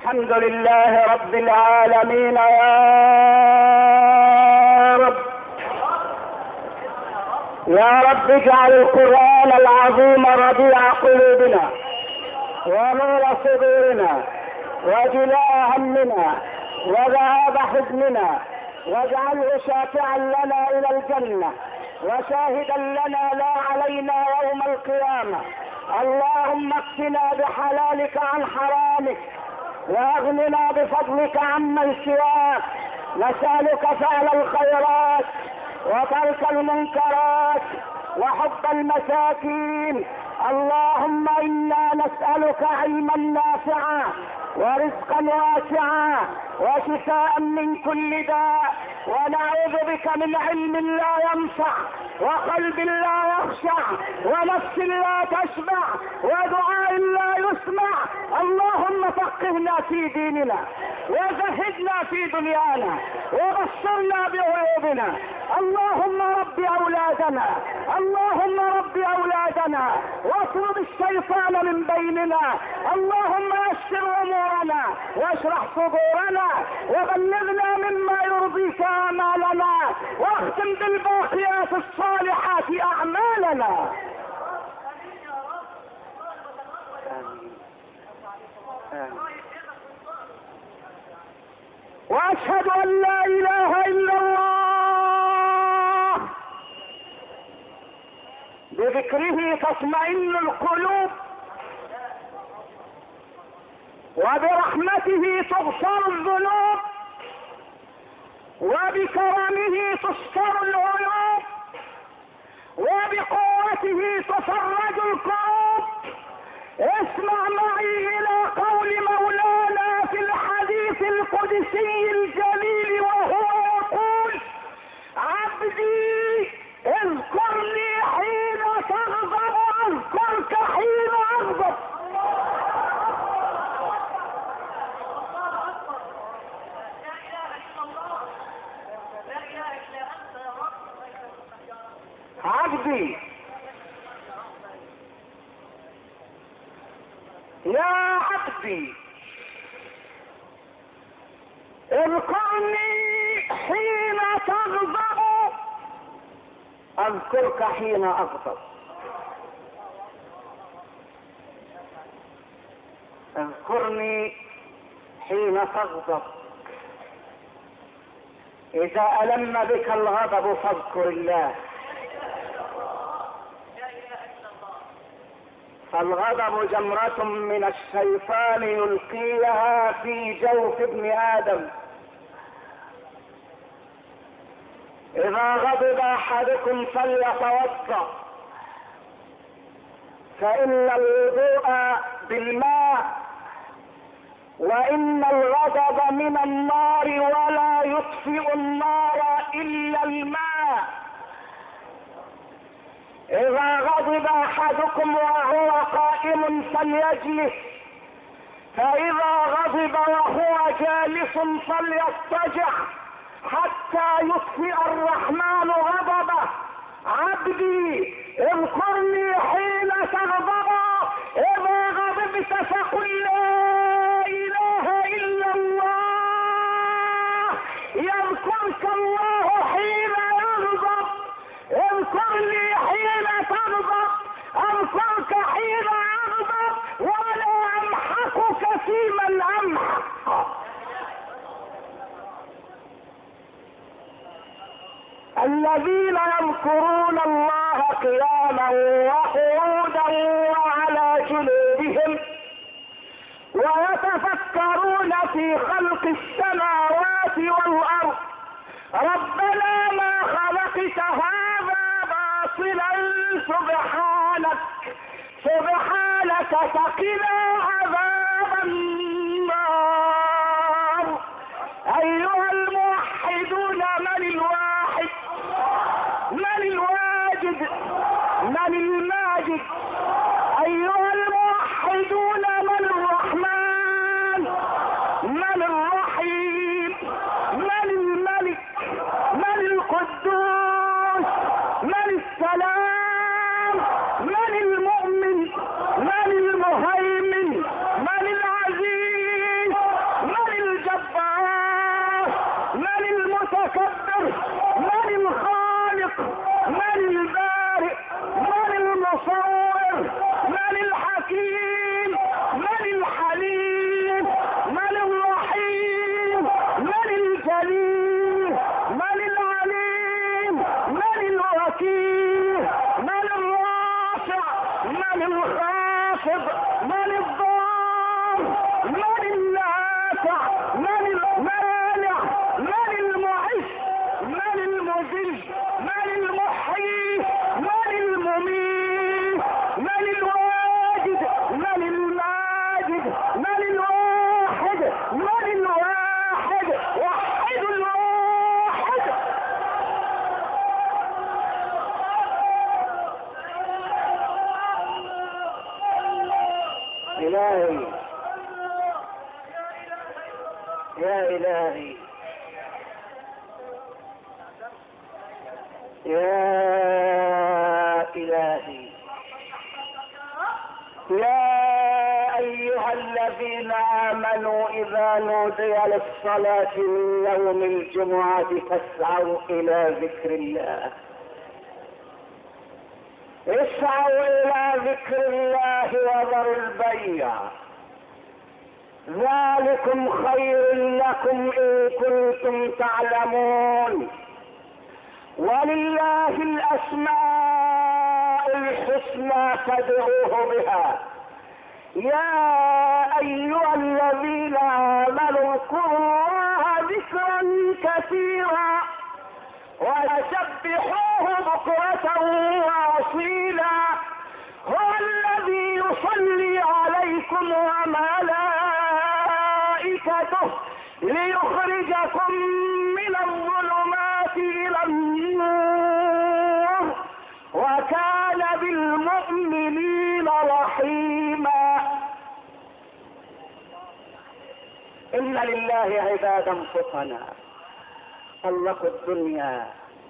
الحمد لله رب العالمين يا رب. يا رب اجعل القرآن العظيم ربيع قلوبنا ونور صدورنا وجلاء همنا وذهاب حزننا، واجعله شافعا لنا الى الجنة وشاهدا لنا لا علينا يوم القيامة. اللهم اكفنا بحلالك عن حرامك واغننا بفضلك عمن سواك. نسألك فعل الخيرات وترك المنكرات وحب المساكين. اللهم انا نسألك علما نافعا ورزقا واسعا وشفاء من كل داء، ونعوذ بك من علم لا ينفع وقلب لا يخشع ونفس لا تشبع ودعاء لا يسمع. اللهم فقهنا في ديننا وزهدنا في دنيانا وبصرنا بعيوبنا. اللهم رب اولادنا، اللهم رب اولادنا واطرد الشيطان من بيننا. اللهم يسر امورنا واشرح صدورنا وبلغنا مما يرضيك اعمالنا واختم بالباقيات الصالحات اعمالنا. واشهد ان لا اله الا الله بذكره تطمئن القلوب وبرحمته تغفر الذنوب وبكرمه تستر العيوب وبقوته تفرج الكروب. اسمع معي الى قول مولانا في الحديث القدسي الجليل وهو يقول: عبدي اذكرني حين تغضب اذكرك حين اغضب. عبدي يا عبدي اذكرني حين تغضب اذكرك حين اغضب. اذكرني حين تغضب. اذا الم بك الغضب فاذكر الله، فالغضب جمرة من الشيطان يلقيها في جوف ابن آدم. إذا غضب أحدكم فليتوضأ، فإن الوضوء بالماء، وإن الغضب من النار ولا يطفئ النار إلا الماء. إذا غضب أحدكم وهو قائم فليجلس، فإذا غضب وهو جالس فليضطجع حتى يطفئ الرحمن غضبه. عبدي اذكرني حين تغضب، إذا غضبت فقل لا إله إلا الله يذكرك الله حين يغضب. اذكرني حين تغضب اذكرك حين اغضب ولا امحقك في من امحق. الذين يذكرون الله قياما وقعودا وعلى جنوبهم ويتفكرون في خلق السماوات والارض ربنا ما خلقت هذا باطلا سبحانك فقنا عذاب النار. ايها الموحدون من الواحد، من الواجد، من الماجد. ايها الموحدون من الرحمن، من الرحيم، من الملك، من القدوس، من السلام، من المؤمن، من المهيمن، من العزيز، المتكبر؟ من الخالق؟ من البارئ؟ من المصور؟ من الحكيم؟ من الحليم؟ من الرحيم؟ من الجليل؟ من العليم؟ من الوكيل؟ من الرافع؟ من الخافض؟ من الضار؟ من النافع؟ من المانع؟ من المعز؟ من المذل؟ من المحيي؟ من المميت؟ من الواجد؟ من الماجد؟ من الواحد؟ من الواحد؟ وحد الواحد. إلهي يا إلهي يا إلهي يا أيها الذين آمنوا إذا نودي للصلاة من يوم الجمعة فاسعوا إلى ذكر الله. اسعوا إلى ذكر الله وذروا البيع، ذلكم خير لكم إن كنتم تعلمون. ولله الأسماء الحسنى فادعوه بها. يا أيها الذين آمنوا اذكروا الله ذكرا كثيرا وسبحوه بكرة وأصيلا. هو الذي يصلي عليكم وملائكته ليخرجكم من الظلمات إلى النور وكان بالمؤمنين رحيما. إن لله عبادا فطنا طلقوا الدنيا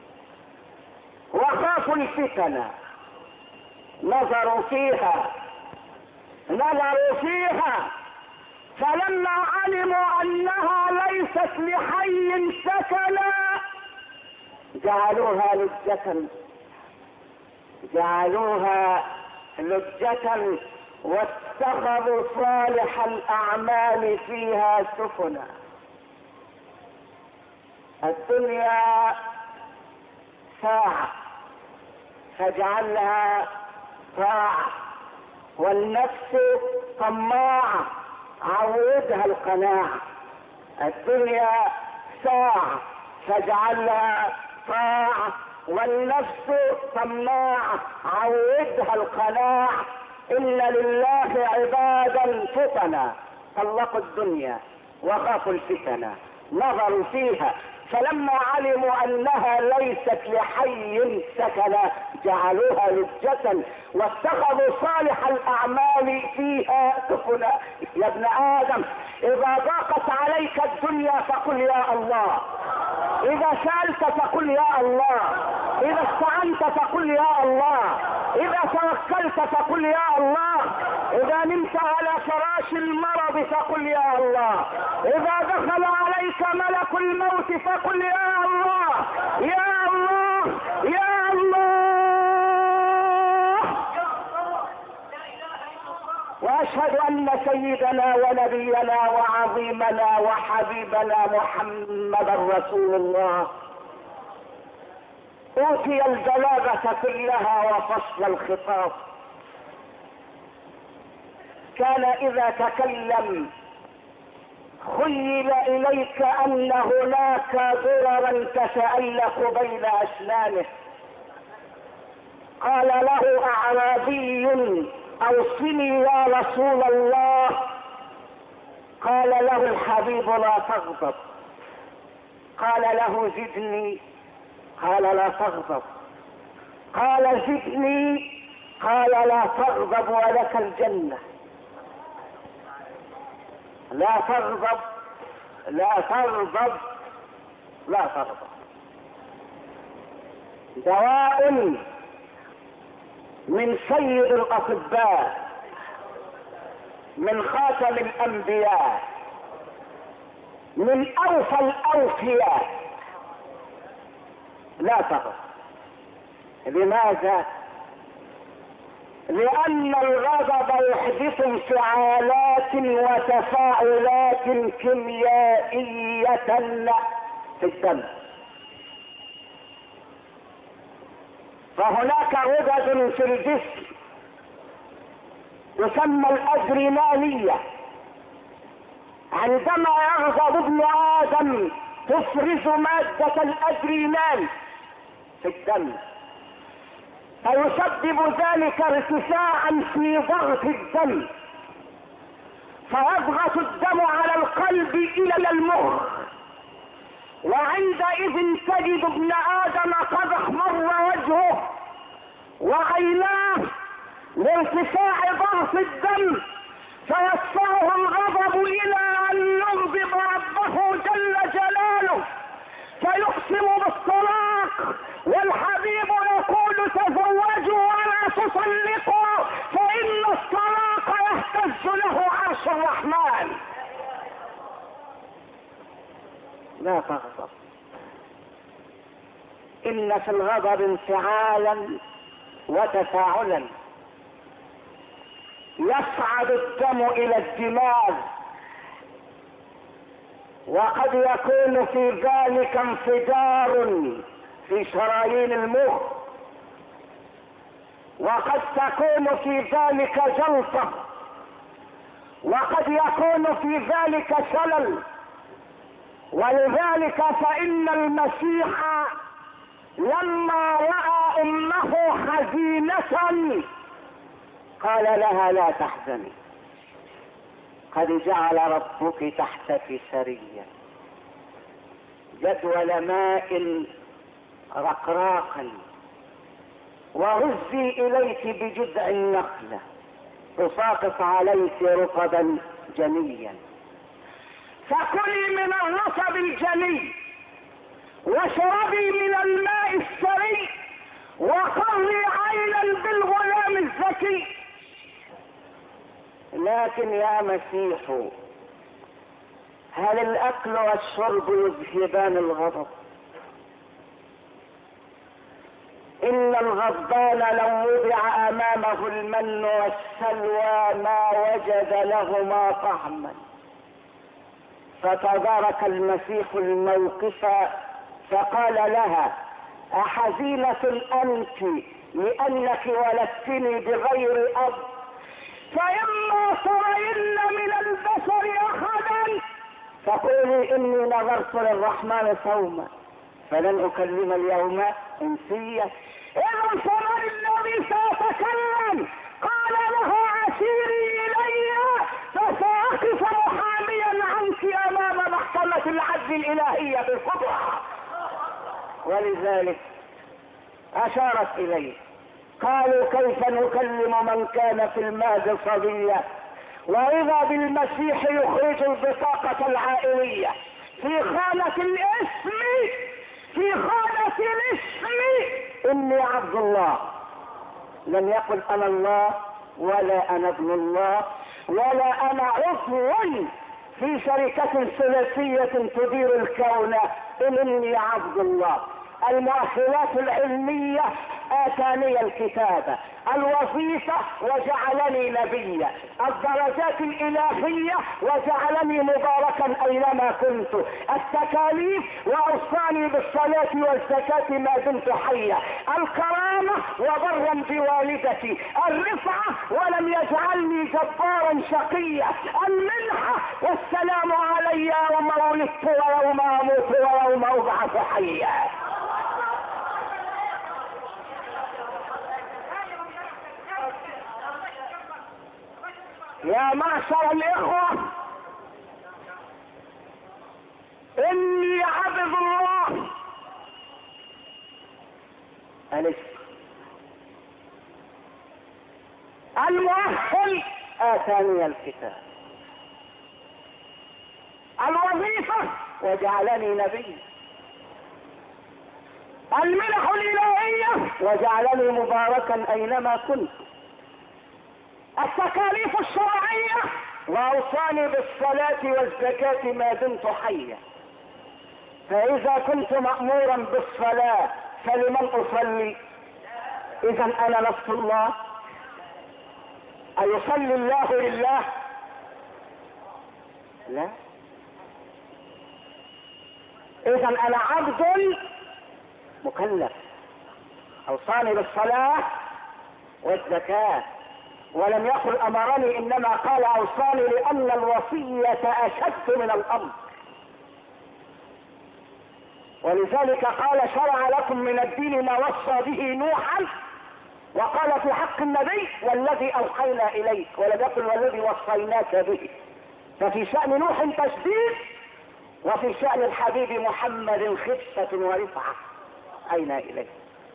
وخافوا الفتن، نظروا فيها فلما علموا أنها ليست لحي سكنا جعلوها لجة واتخذوا صالح الأعمال فيها سفنا. الدنيا ساعة فاجعلها طاعة، والنفس طماعة عودها القناعة. الدنيا ساعة فاجعلها طاعة، والنفس طماعة عودها القناعة. إن لله عبادا فطنا طلقوا الدنيا وخافوا الفتن، نظروا فيها فلما علموا أنها ليست لحي سكنا جعلوها لجة واتخذوا صالح الأعمال فيها سفنا. يا ابن آدم، إذا ضاقت عليك الدنيا فقل يا الله، إذا سألت فقل يا الله، إذا استعنت فقل يا الله، إذا توكلت فقل يا الله، إذا نمت على فراش المرض فقل يا الله، إذا دخل عليك ملك الموت فقل يا الله يا الله يا الله. وأشهد أن سيدنا ونبينا وعظيمنا وحبيبنا محمدا رسول الله أوتي البلاغة كلها وفصل الخطاب. كان إذا تكلم خيل إليك أن هناك ضررا تتألق بين أسنانه. قال له أعرابي أوصني يا رسول الله. قال له الحبيب لا تغضب. قال له زدني. قال لا تغضب. قال زدني. قال لا تغضب ولك الجنة. لا تغضب لا تغضب لا تغضب. دواء من سيد الأطباء، من خاتم الأنبياء، من أوفى الأوفياء، لا تغضب. لماذا؟ لأن الغضب يحدث انفعالات وتفاعلات كيميائية في الدم. فهناك غدد في الجسم تسمى الأدرينالية، عندما يغضب ابن آدم تفرز مادة الأدرينال في الدم، فيسبب ذلك ارتفاعا في ضغط الدم، فيضغط الدم على القلب إلى المخ، وعندئذ تجد ابن آدم قد احمر وجهه وعيناه لارتفاع ضغط الدم، فيدفعه الغضب إلى أن يغضب ربه جل جلاله فيقسم بالطلاق، والحبيب يقول تزوجوا ولا تطلقوا فإن الطلاق يهتز له عرش الرحمن. لا تغضب، إن في الغضب انفعالا وتفاعلا، يصعد الدم إلى الدماغ، وقد يكون في ذلك انفجار في شرايين المخ، وقد تكون في ذلك جلطة، وقد يكون في ذلك شلل. ولذلك فإن المسيح لما رأى أمه حزينة قال لها لا تحزني، قد جعل ربك تحتك سريا جدول ماء رقراقا، وهزي إليك بجذع النخلة تساقط عليك رطبا جنيا، فكلي من الرطب الجني واشربي من الماء السري وقري عينا بالغلام الذكي. لكن يا مسيح، هل الأكل والشرب يذهبان الغضب؟ إن الغضبان لو وضع أمامه المن والسلوى ما وجد لهما طعما. فتدارك المسيح الموقف فقال لها أحزينة أنت لأنك ولدتني بغير أب؟ فإما ترين من البشر أحدا فقولي إني نظرت للرحمن صوما فلن أكلم اليوم إنسيا. إذا فمن الذي سيتكلم؟ قال له عسيري إلي فسأقف محاميا عنك أمام محكمة العدل الإلهية بالقدرة. ولذلك أشارت إليه، قالوا كيف نكلم من كان في المهد صبيا؟ وإذا بالمسيح يخرج البطاقة العائلية في خانة الاسم، في خانة الاسم إني عبد الله. لم يقل أنا الله ولا أنا ابن الله ولا أنا عضو في شركة ثلاثية تدير الكون، إني عبد الله. المؤهلات العلمية آتاني الكتابة، الوظيفة وجعلني نبيا، الدرجات الإلهية وجعلني مباركا أينما كنت، التكاليف وأوصاني بالصلاة والزكاة ما دمت حيا، الكرامة وبرا بوالدتي، الرفعة ولم يجعلني جبارا شقيا، المنحة والسلام علي يوم ولدت ويوم أموت ويوم أبعث حيا. يا معشر الإخوة، إني عبد الله. ألف المؤهل آتاني الكتاب، الوظيفة وجعلني نبي، المنح الإلهية وجعلني مباركا أينما كنت، التكاليف الشرعية وأوصاني بالصلاة والزكاة ما دمت حيا. فإذا كنت مأمورا بالصلاة فلمن اصلي؟ اذا انا نفس الله. ايصلي الله لله؟ لا. اذا انا عبد مكلف. اوصاني بالصلاة والزكاة، ولم يقل امرني، انما قال اوصاني، لان الوصية اشد من الامر. ولذلك قال شرع لكم من الدين ما وصى به نوحا، وقال في حق النبي والذي اوحينا اليك، ولم يقل والذي وصيناك به. ففي شأن نوح تشديد، وفي شأن الحبيب محمد خفة ورفعة. اين اليه؟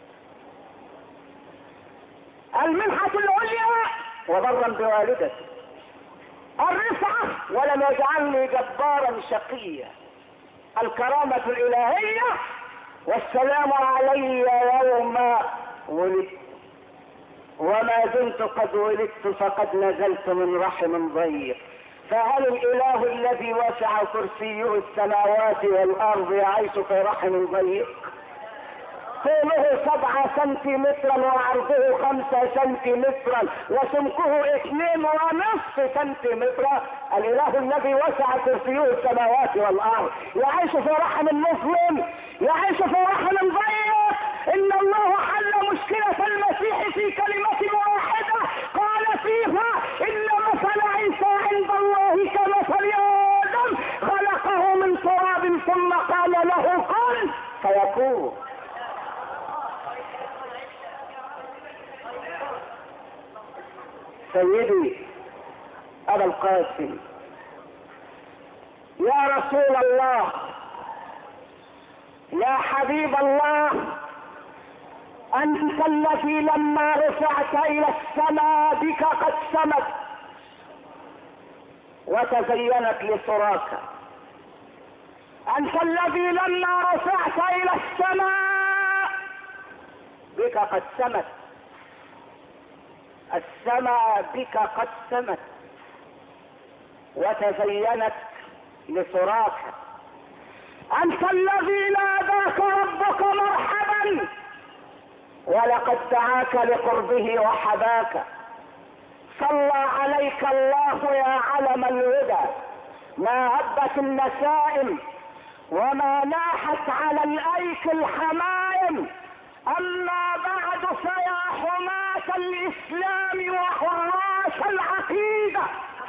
المنحة العليا وبرا بوالدته، الرفعة ولم يجعلني جبارا شقيا، الكرامة الالهية، والسلام علي يوم ولدت، وما دمت قد ولدت فقد نزلت من رحم ضيق. فهل الاله الذي وسع كرسيه السماوات والارض يعيش في رحم ضيق؟ طوله 7 سنتيمترا وعرضه 5 سنتيمترا وسمكه 2.5 سنتيمترا. الاله الذي وسع كرسيه السماوات والارض يعيش في رحم مسلم، يعيش في رحم ضيق. ان الله حل مشكلة المسيح في كلمة واحدة قال فيها ان مثل عيسى عند الله كمثل ادم خلقه من تراب ثم قال له كن فيكون. سيدي ابا القاسم، يا رسول الله، يا حبيب الله، انت الذي لما رفعت الى السماء بك قد سمت وتزينت لسراك. انت الذي لما رفعت الى السماء بك قد سمت، السماء بك قد سمت وتزينت لسراك. انت الذي ناداك ربك مرحبا ولقد دعاك لقربه وحباك. صلى عليك الله يا علم الهدى، ما هبت النسائم وما ناحت على الايك الحمائم. اما بعد فيا حماة الاسلام وحراس العقيدة،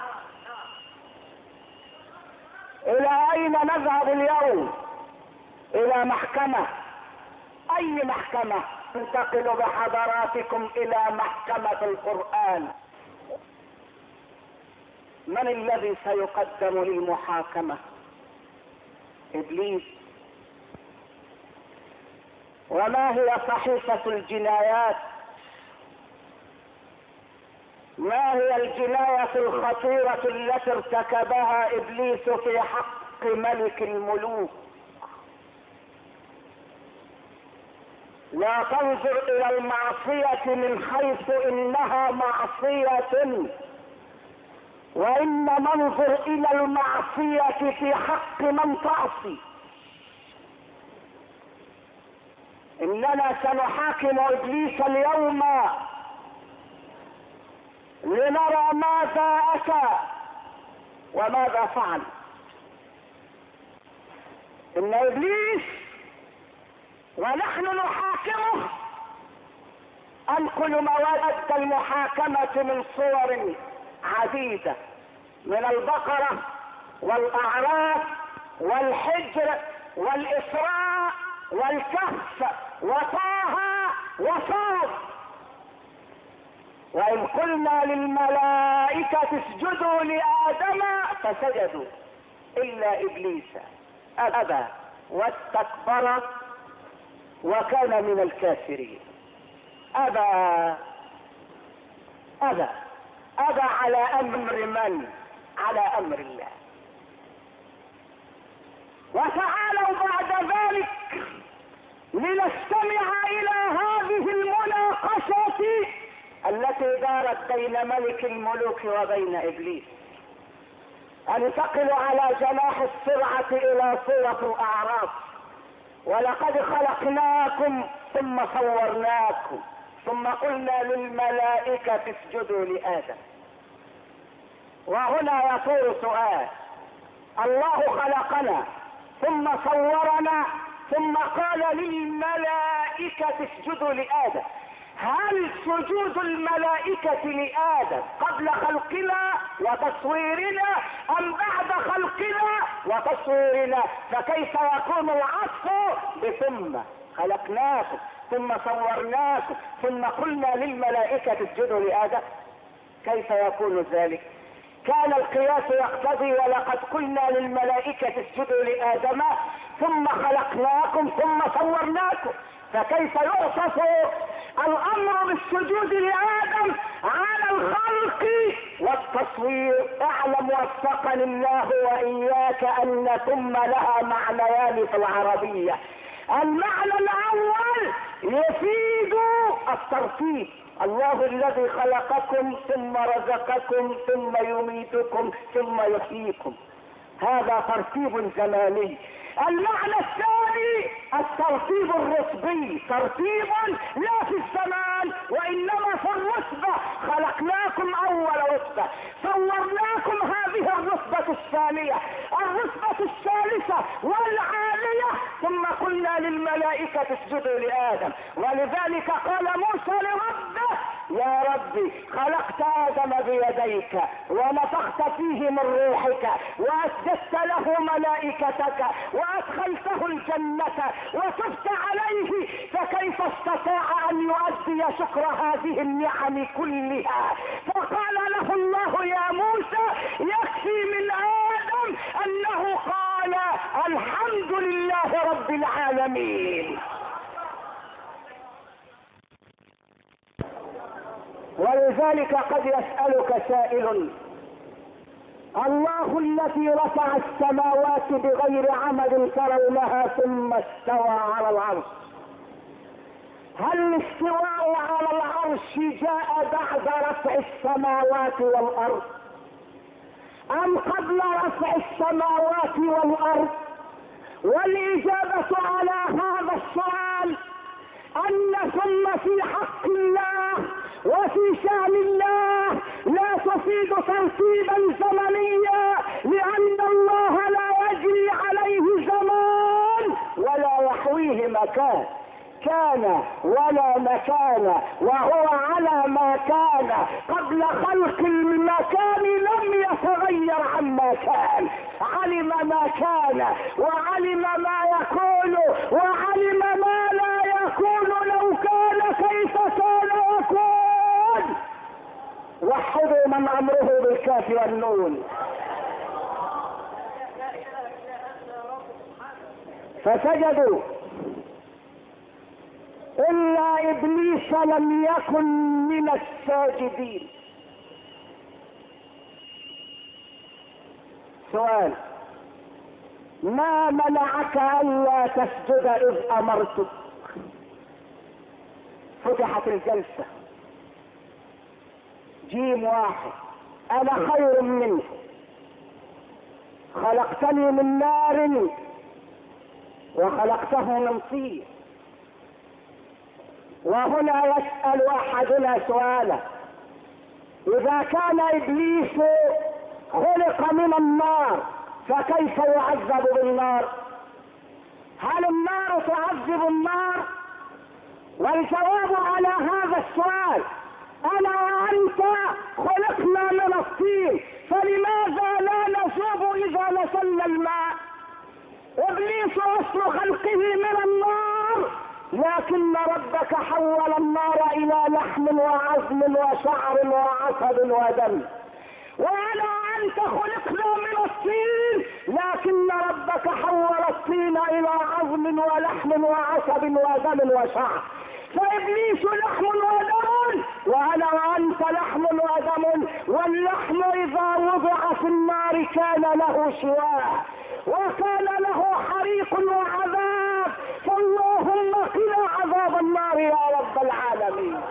الى اين نذهب اليوم؟ الى محكمة. اي محكمة؟ انتقل بحضراتكم الى محكمة القرآن. من الذي سيقدم للمحاكمة؟ ابليس. وما هي صحيفة الجنايات؟ ما هي الجناية الخطيرة التي ارتكبها ابليس في حق ملك الملوك؟ لا تنظر الى المعصية من حيث انها معصية، وانما انظر الى المعصية في حق من تعصي. اننا سنحاكم ابليس اليوم لنرى ماذا اتى وماذا فعل. ان ابليس ونحن نحاكمه. انقل مواد المحاكمة من صور عديدة، من البقرة والاعراف والحجر والاسراء والكهف وطه وصاد. وإن قلنا للملائكة اسجدوا لآدم فسجدوا إلا إبليس أبى واستكبر وكان من الكافرين. أبى على أمر من؟ على أمر الله. وتعالوا بعد ذلك لنستمع إلى هذه المناقشة التي دارت بين ملك الملوك وبين إبليس. انتقل على جناح السرعة إلى سورة الأعراف. ولقد خلقناكم ثم صورناكم ثم قلنا للملائكة اسجدوا لآدم. وهنا يطول سؤال: الله خلقنا ثم صورنا ثم قال للملائكة اسجدوا لآدم، هل سجود الملائكة لآدم قبل خلقنا وتصويرنا أم بعد خلقنا وتصويرنا؟ فكيف يكون العطف بثم؟ خلقناكم ثم صورناكم ثم قلنا للملائكة اسجدوا لآدم، كيف يكون ذلك؟ كان القياس يقتضي ولقد قلنا للملائكة اسجدوا لآدم ثم خلقناكم ثم صورناكم، فكيف يعطف الامر بالسجود لآدم على الخلق والتصوير؟ اعلم وفقني الله واياك ان ثم لها معنيان في العربية. المعنى الاول يفيد الترتيب، الله الذي خلقكم ثم رزقكم ثم يميتكم ثم يحييكم، هذا ترتيب زماني. المعنى الثاني الترتيب الرتبي، ترتيب لا في الزمان وانما في الرتبة، خلقناكم اول رتبة، صورناكم هذه الرتبة الثانية، الرتبة الثالثة والعالية، ثم قلنا للملائكة اسجدوا لآدم. ولذلك قال موسى لربه: يا ربي خلقت آدم بيديك ونفخت فيه من روحك وأسجدت له ملائكتك وأدخلته الجنة وتبت عليه، فكيف استطاع أن يؤدي شكر هذه النعم كلها؟ فقال له الله: يا موسى يكفي من آدم أنه قال الحمد لله رب العالمين. ولذلك قد يسألك سائل: الله الذي رفع السماوات بغير عمد ترونها ثم استوى على العرش، هل الاستواء على العرش جاء بعد رفع السماوات والارض ام قبل رفع السماوات والارض؟ والاجابة على هذا السؤال ان ثم في حق الله وفي شأن الله لا تفيد ترتيبا زمنيا، لان الله لا يجري عليه زمان ولا يحويه مكان، كان ولا مكان وهو على ما كان قبل خلق المكان، لم يتغير عما كان، علم ما كان وعلم ما يكون وعلم ما لا يكون، لو كان كيف كان يكون. وحدوا من امره بالكاف والنون. فسجدوا إلا إبليس لم يكن من الساجدين. سؤال: ما منعك ألا تسجد إذ أمرتك؟ فتحت الجلسة. جيم واحد: أنا خير منه، خلقتني من نار وخلقته من طين. وهنا يسأل أحدنا سؤالا: إذا كان إبليس خلق من النار فكيف يعذب بالنار؟ هل النار تعذب النار؟ والجواب على هذا السؤال: أنا وأنت خلقنا من الطين، فلماذا لا نذوب إذا نزلنا الماء؟ إبليس أصل خلقه من النار، لكن ربك حول النار إلى لحم وعظم وشعر وعصب ودم. وأنا وأنت خلقنا من الطين، لكن ربك حول الطين إلى عظم ولحم وعصب ودم وشعر. فإبليس لحم ودم وأنا وأنت لحم ودم، واللحم إذا وضع في النار كان له شواء وكان له حريق وعذاب، فاللهم قنا عذاب النار يا رب العالمين.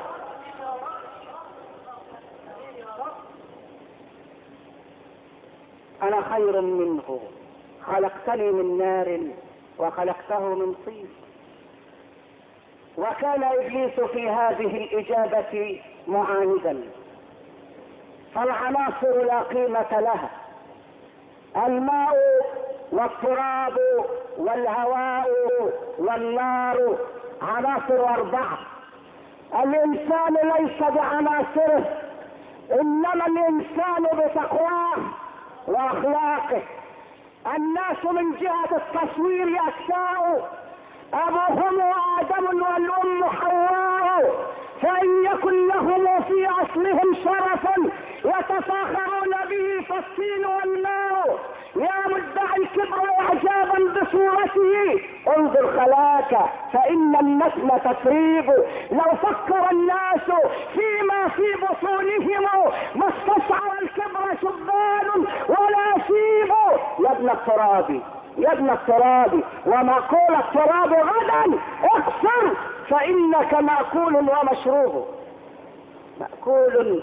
أنا خير منه، خلقتني من نار وخلقته من طين. وكان إبليس في هذه الإجابة معاندا، فالعناصر لا قيمة لها. الماء والتراب والهواء والنار عناصر 4. الإنسان ليس بعناصره، إنما الإنسان بتقواه وأخلاقه. الناس من جهة التصوير أجزاء، أبوهم آدم والأم حواء، فإن يكن لهم في أصلهم شرفا يتفاخرون به فالطين والماء. يا مدعي الكبر إعجابا بصورته انظر خلاك فإن النسل تفريغ. لو فكر الناس فيما في بطونهم ما استصعر الكبر شبان ولا شيب. يا ابن التراب يا ابن التراب، ومأكول التراب غدا اقصر فإنك مأكول ومشروب. مأكول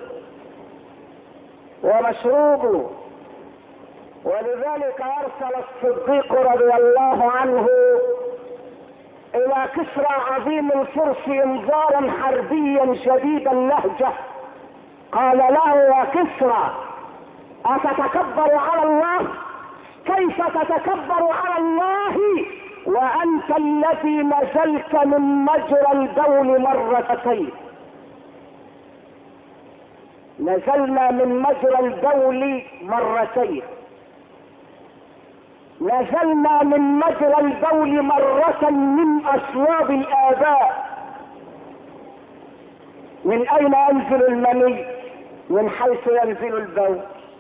ومشروب. ولذلك أرسل الصديق رضي الله عنه إلى كسرى عظيم الفرس إنذارا حربيا شديد اللهجة. قال له: يا كسرى، أتتكبر على الله؟ كيف تتكبر على الله وأنت الذي نزلت من مجرى البول مرتين؟ نزلنا من مجرى البول مرتين، نزلنا من مجرى البول مرة من أصواب الآباء. من أين ينزل المني؟ من حيث ينزل البول.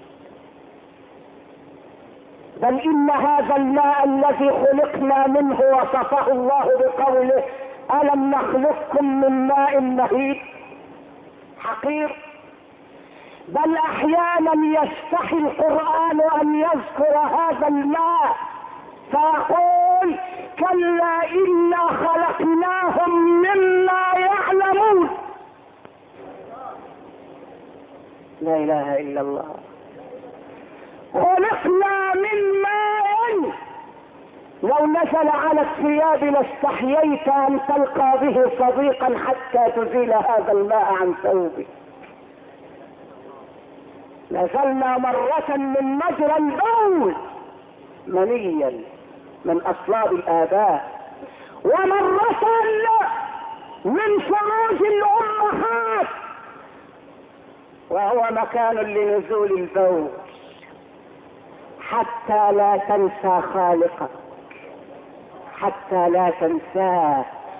بل إن هذا الماء الذي خلقنا منه وصفه الله بقوله: ألم نخلقكم من ماء مهين حقير. بل أحيانا يستحي القرآن أن يذكر هذا الماء فيقول: كلا إنا خلقناهم مما يعلمون. لا إله إلا الله. خلقنا من ماء لو نزل على الثياب لاستحييت أن تلقى به صديقا حتى تزيل هذا الماء عن ثوبك. نزلنا مرة من مجرى البول منيا من أصلاب الآباء، ومرة من فروج الأمهات، وهو مكان لنزول البول، حتى لا تنسى خالقك، حتى لا تنساه.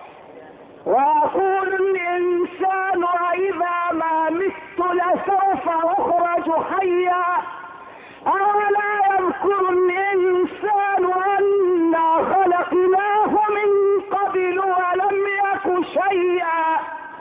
ويقول الإنسان: وإذا ما مت لسوف أخرج حيا. أولا يذكر الإنسان أنا خلقناه من قبل ولم يك شيئا.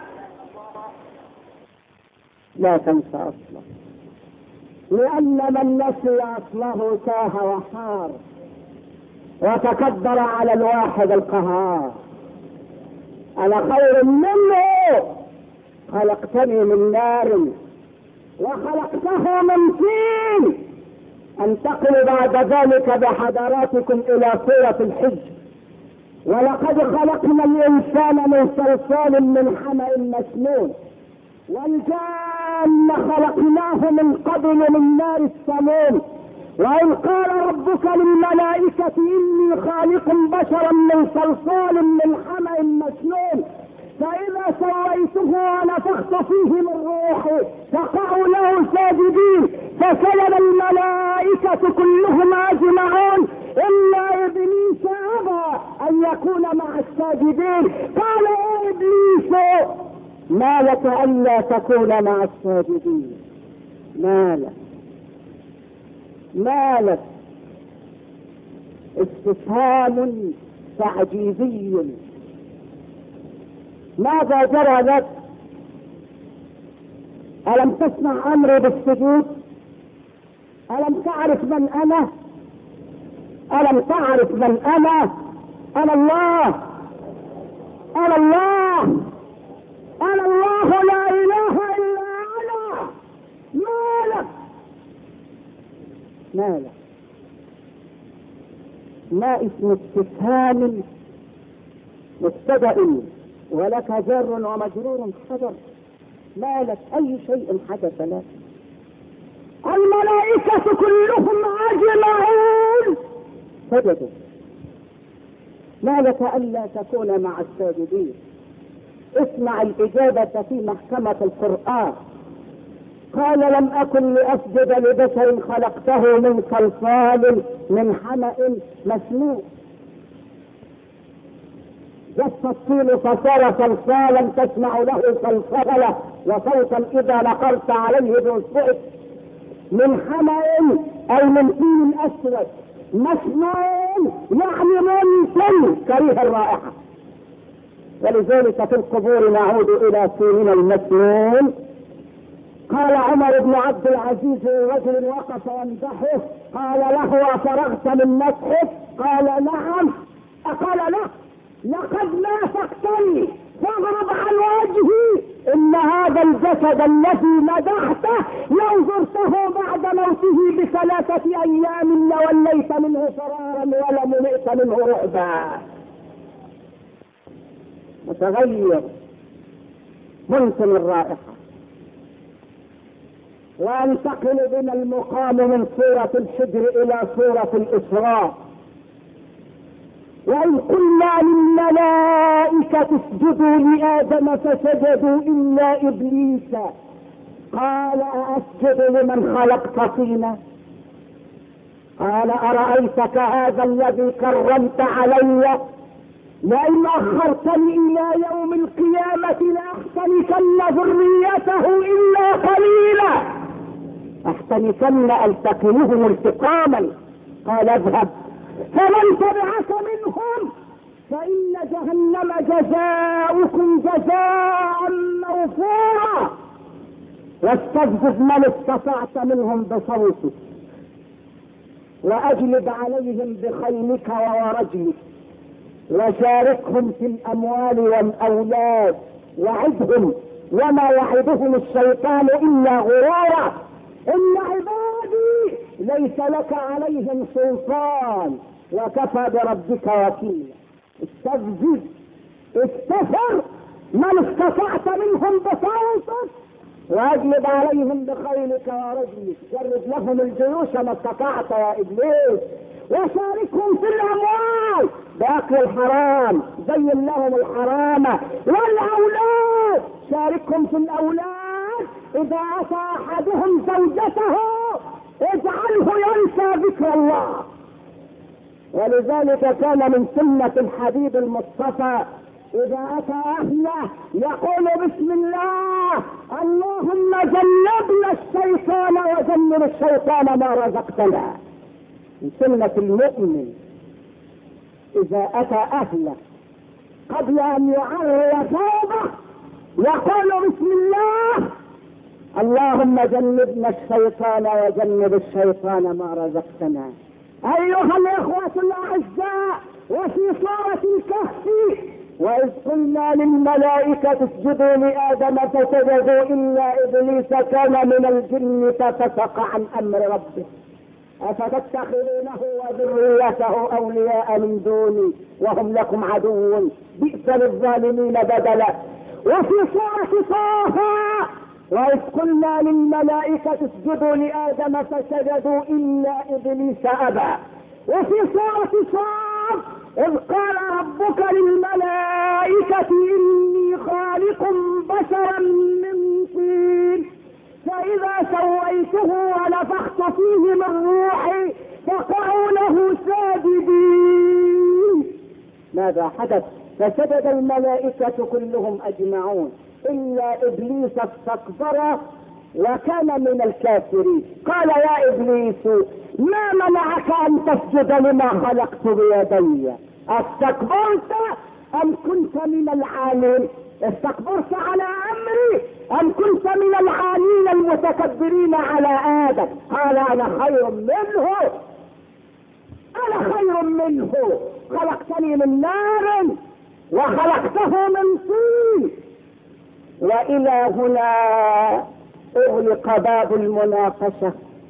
لا تنسى أصله، لأن من نسي أصله تاه وحار وتكبر على الواحد القهار. أنا خير منه، خلقتني من نار وخلقته من طين. انتقل بعد ذلك بحضراتكم إلى سورة الحج. ولقد خلقنا الإنسان من صلصال من حمأ مسنون، والجان خلقناه من قبل من نار السموم. وإذ قال ربك للملائكة إني خالق بشرا من صلصال من حمأ مسنون، فإذا سويته ونفخت فيه من روحي فقعوا له ساجدين، فسجد الملائكة كلهم أجمعون إلا إبليس أبى أن يكون مع الساجدين. قال: يا إبليس ما لك ألا تكون مع الساجدين؟ مالك؟ استفهام تعجيزي. ماذا جرى لك؟ ألم تسمع أمري بالسجود؟ ألم تعرف من أنا؟ ألم تعرف من أنا؟ أنا الله، أنا الله، أنا الله لا إله إلا أنا. مالك؟ ما اسم استفهام مبتدأ ولك جار ومجرور حجر، ما لك أي شيء حدث لك؟ الملائكة كلهم أجمعون سجدوا، ما لك ألا تكون مع الساجدين؟ اسمع الإجابة في محكمة القرآن. قال لم أكن لأسجد لبشر خلقته من صلصال من حمأ مسنون. جف الطين فصار صلصالا تسمع له صلصلة وصوتا إذا نقرت عليه بإصبعك. من حمأ أي من طين أسود مسنون يعني منتن كريه الرائحة. ولذلك في القبور نعود إلى طيننا المسنون. قال عمر بن عبد العزيز رجل وقف يمدحه، قال له أفرغت من مسحك؟ قال نعم. قال له لقد نافقتني فاضرب عن وجهي، إن هذا الجسد الذي مدحته لو زرته بعد موته ب3 أيام لوليت منه فرارا ولملئت منه رعبا. متغير منتن الرائحة. وانتقل بنا المقام من سورة الحجر إلى سورة الإسراء. وإن قلنا للملائكة اسجدوا لآدم فسجدوا إلا إبليس قال أأسجد لمن خلقت طينا؟ قال أرأيتك هذا الذي كرمت علي لئن أخرتني إلى يوم القيامة لأحتنكن ذريته إلا قليلا. أحتنكن ألتقمهم التقاما. قال اذهب فمن تبعك منهم فإن جهنم جزاؤكم جزاء موفورا. واستفزز من استطعت منهم بصوتك وأجلب عليهم بخيلك ورجلك وشاركهم في الأموال والأولاد وعدهم وما يعدهم الشيطان إلا غرورا. إن عبادي ليس لك عليهم سلطان وكفى بربك وكيلا. استفزز استفر من استطعت منهم بصوتك واجلب عليهم بخيلك ورجلك. جرد لهم الجيوش ما استطعت يا إبليس. وشاركهم في الأموال بأكل الحرام، زين لهم الحرام. والأولاد شاركهم في الأولاد. إذا أتى أحدهم زوجته اجعله ينسى ذكر الله. ولذلك كان من سنة الحبيب المصطفى إذا أتى أهله يقول بسم الله اللهم جنبنا الشيطان وجنب الشيطان ما رزقتنا. من سنة المؤمن إذا أتى أهله قبل أن يعري ثوبه يقول بسم الله اللهم جنبنا الشيطان وجنب الشيطان ما رزقتنا. أيها الإخوة الأعزاء، وفي سورة الكهف وإذ قلنا للملائكة اسجدوا لآدم فسجدوا إلا إبليس كان من الجن ففسق عن أمر ربه أفتتخذونه وذريته أولياء من دوني وهم لكم عدو بئس للظالمين بدلا. وفي سورة طه وإذ قلنا للملائكة اسجدوا لآدم فسجدوا إلا إبليس أبى. وفي سورة صاد إذ قال ربك للملائكة إني خالق بشرا من طين فإذا سويته ونفخت فيه من روحي فقعوا له ساجدين. ماذا حدث؟ فسجد الملائكة كلهم أجمعون إلا إبليس استكبر وكان من الكافرين. قال يا إبليس ما منعك أن تسجد لما خلقت بيدي؟ استكبرت أم كنت من العالين؟ استكبرت على أمري أم كنت من العالين المتكبرين على آدم؟ قال أنا خير منه، أنا خير منه، خلقتني من نار وخلقته من طين. وإلى هنا أغلق باب المناقشة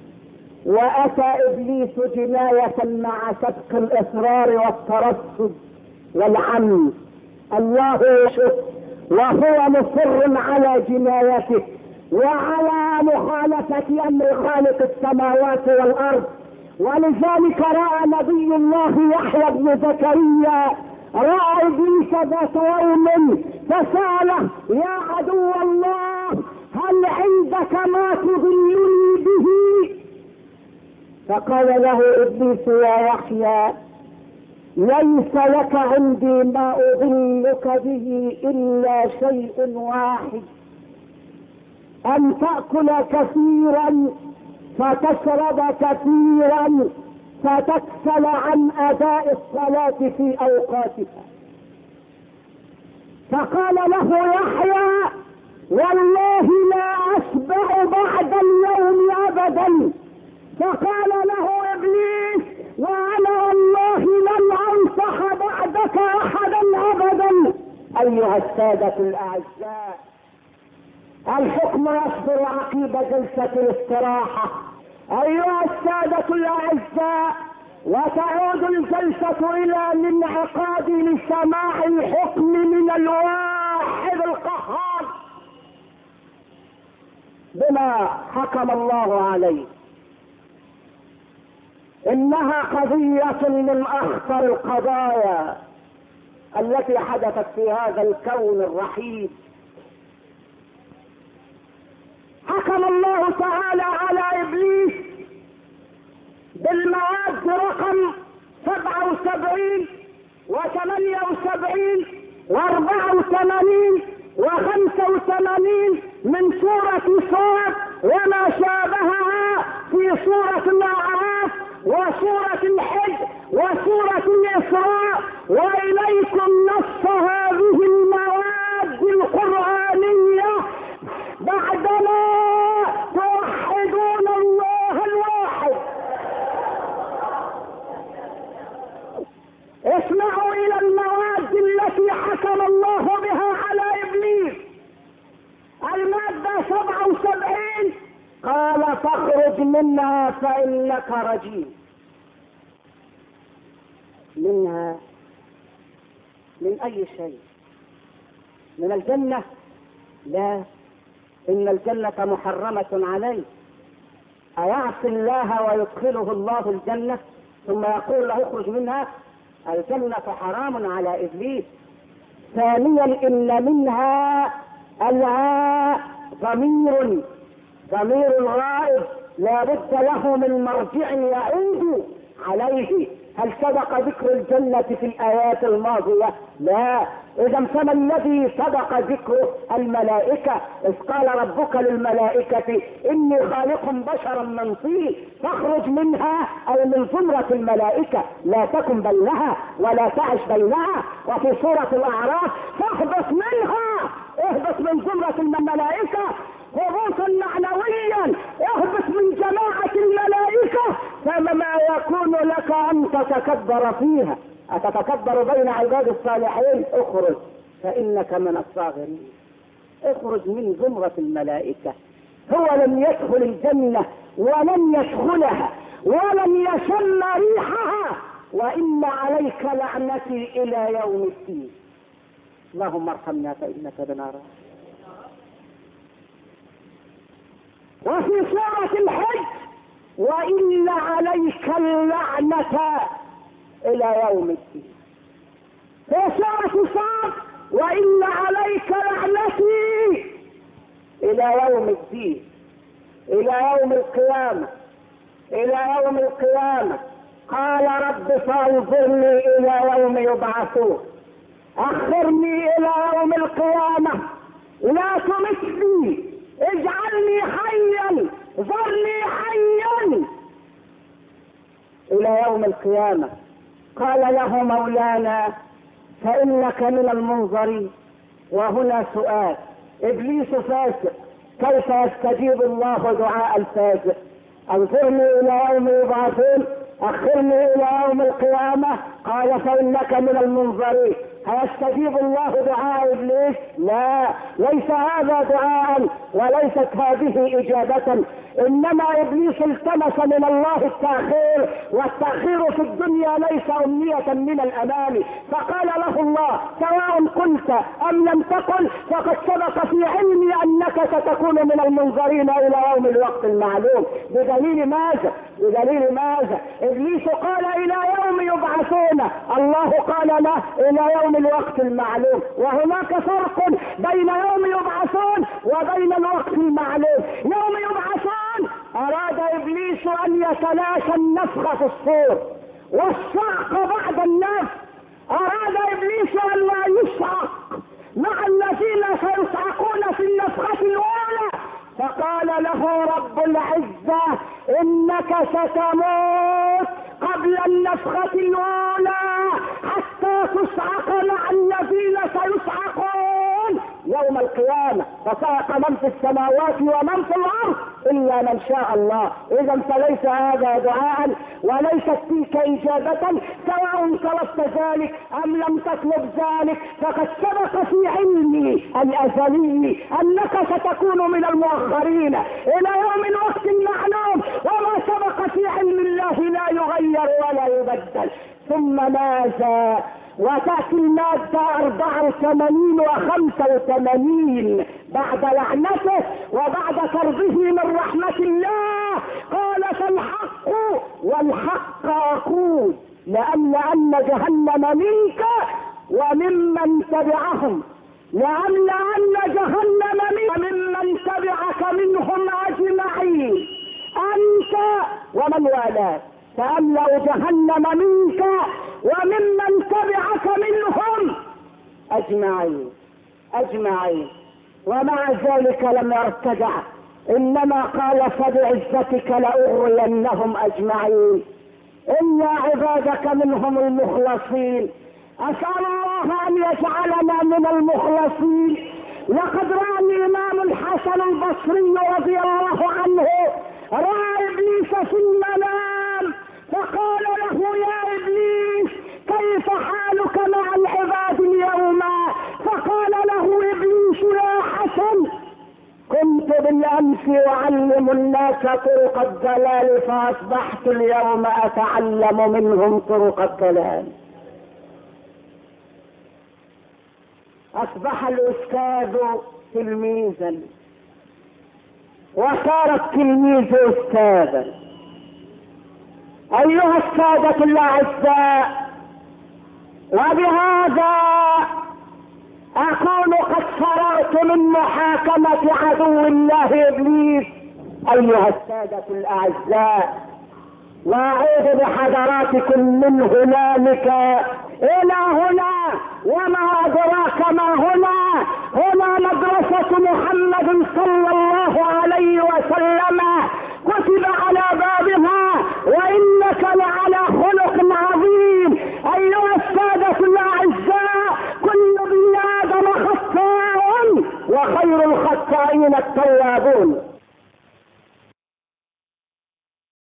وأتى إبليس جناية مع سبق الإصرار والترصد والعمد الله يشهد وهو مصر على جنايته وعلى مخالفة امر خالق السماوات والارض. ولذلك راى نبي الله يحيى بن زكريا راى ابليس ذات يوم فساله: يا عدو الله هل عندك ما تضلني به؟ فقال له ابليس: يا يحيى ليس لك عندي ما اضلك به الا شيء واحد، ان تأكل كثيرا فتشرب كثيرا فتكسل عن اداء الصلاة في اوقاتها. فقال له يحيى: والله لا اشبع بعد اليوم ابدا. فقال له ابليس: وانا والله لن انصح بعدك احدا ابدا. ايها السادة الاعزاء، الحكم يصدر عقب جلسة الاستراحة. ايها السادة الاعزاء، وتعود الجلسة الى الانعقاد لسماع الحكم من الواحد القهار بما حكم الله عليه. انها قضية من اخطر القضايا التي حدثت في هذا الكون الرحيم. حكم الله تعالى على ابليس بالمواد رقم 77 و78 و84 و85 من سورة صاد وما شابهها في سورة الاعراف وسورة الحج وسورة الاسراء، واليكم نص هذه المواد القرآنية بعدما توحدون الله الواحد. اسمعوا الى المواد التي حكم الله بها على ابليس. المادة 77 قال: فاخرج منها فانك رجيم. منها من اي شيء؟ من الجنة؟ لا، ان الجنة محرمة عليه. ايعصي الله ويدخله الله الجنة ثم يقول له اخرج منها؟ الجنة حرام على ابليس. ثانيا، ان منها الهاء ضمير الغائب لا بد له من مرجع يعود عليه. هل سبق ذكر الجنة في الآيات الماضية؟ لا. إذا فما الذي سبق ذكره؟ الملائكة، إذ قال ربك للملائكة: إني خالق بشرا من طين فاخرج منها، أي من زمرة الملائكة، لا تكن بينها ولا تعش بينها. وفي سورة الأعراف: فاهبط منها، اهبط من زمرة الملائكة هبوطا معنويا، اهبط من جماعة الملائكة، فما يكون لك ان تتكبر فيها. اتتكبر بين عباد الصالحين؟ اخرج فانك من الصاغرين. اخرج من زمرة الملائكة. هو لم يدخل الجنة ولم يدخلها ولم يشم ريحها، وان عليك لعنتي الى يوم الدين. اللهم ارحمنا فانك بنا راحم. وفي سورة الحج: وإن عليك اللعنة إلى يوم الدين. في سورة صاد: وإن عليك لعنتي إلى يوم الدين، إلى يوم القيامة، إلى يوم القيامة. قال: رب فانظرني إلى يوم يبعثون، أخرني إلى يوم القيامة، لا تمتني، اجعلني حيا، ذرني حيا الى يوم القيامة. قال له مولانا: فانك من المنظرين. وهنا سؤال: ابليس فاسق، كيف يستجيب الله دعاء الفاسق؟ انظرني الى يوم يبعثون، اخرني الى يوم القيامة. قال: فانك من المنظرين. هيستجيب الله دعاء ابليس؟ لا، ليس هذا دعاء وليست هذه اجابة، انما ابليس التمس من الله التأخير، والتأخير في الدنيا ليس امنية من الامام، فقال له الله سواء قلت ام لم تقل فقد سبق في علمي انك ستكون من المنظرين الى يوم الوقت المعلوم. بدليل ماذا؟ بدليل ماذا؟ ابليس قال الى يوم يبعثون، الله قال له الى يوم الوقت المعلوم، وهناك فرق بين يوم يبعثون وبين الوقت المعلوم. يوم يبعثون اراد ابليس ان يتلاشى النفخ في الصور والصعق بعد النفخ، اراد ابليس ان لا يصعق مع الذين سيصعقون في النفخة الاولى، فقال له رب العزة انك ستموت قبل النفخة الاولى حتى تصعق مع الذين سيصعقون يوم القيامة، فصعق من في السماوات ومن في الارض الا من شاء الله. اذا فليس هذا دعاء وليست تلك اجابة، سواء طلبت ذلك ام لم تطلب ذلك، فقد سبق في علمي الازلي انك ستكون من المؤخرين الى يوم الوقت المعلوم، وما سبق في علم الله لا يغير ولا يبدل. ثم ماذا؟ وتأتي المادة 84 و85 بعد لعنته وبعد طرده من رحمة الله، قال فالحق والحق أقول لأن جهنم منك وممن تبعهم، لأن جهنم منك وممن تبعك منهم أجمعين، أنت ومن والاك، فأملأ جهنم منك وممن تبعك منهم أجمعين. ومع ذلك لم يرتدع، إنما قال فبعزتك لأغوينهم أجمعين إلا عبادك منهم المخلصين. أسأل الله أن يجعلنا من المخلصين. لقد رأى الإمام الحسن البصري رضي الله عنه رأى إبليس في المنام فقال له يا إبليس كيف حالك مع العباد اليوم؟ فقال له إبليس يا حسن كنت بالأمس أعلم الناس طرق الضلال فأصبحت اليوم أتعلم منهم طرق الضلال. أصبح الأستاذ تلميذا وصار التلميذ أستاذا. أيها السادة الأعزاء، وبهذا أكون قد فرغت من محاكمة عدو الله إبليس. أيها السادة الأعزاء، وأعود بحضراتكم من هنالك إلى هنا، وما أدراك ما هنا؟ هنا مدرسة محمد صلى الله عليه وسلم كتب على بابها وإنك لعلى خلق عظيم. أيها السادة الأعزاء، كل ابن آدم خطاء وخير الخطائين التوابون.